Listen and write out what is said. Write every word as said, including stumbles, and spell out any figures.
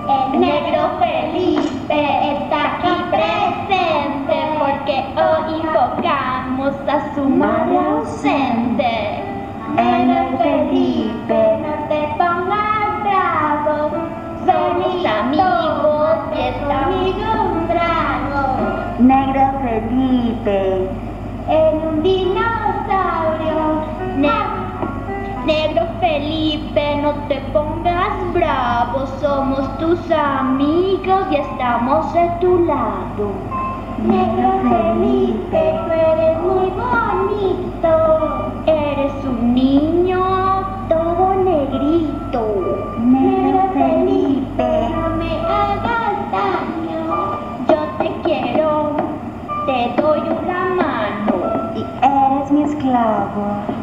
El negro Felipe está aquí presente porque hoy invocamos a su madre ausente. Negro Felipe, no te pongas bravo, somos amigos y estamos un trago. Negro Felipe, En un dinosaurio. Ne- Negro Felipe, no te pongas bravo, somos tus amigos y estamos de tu lado. Negro Felipe, tú eres muy bonito, eres un niño todo negrito. Negro Felipe, no me hagas daño, yo te quiero, te doy una mano. y eres mi esclavo.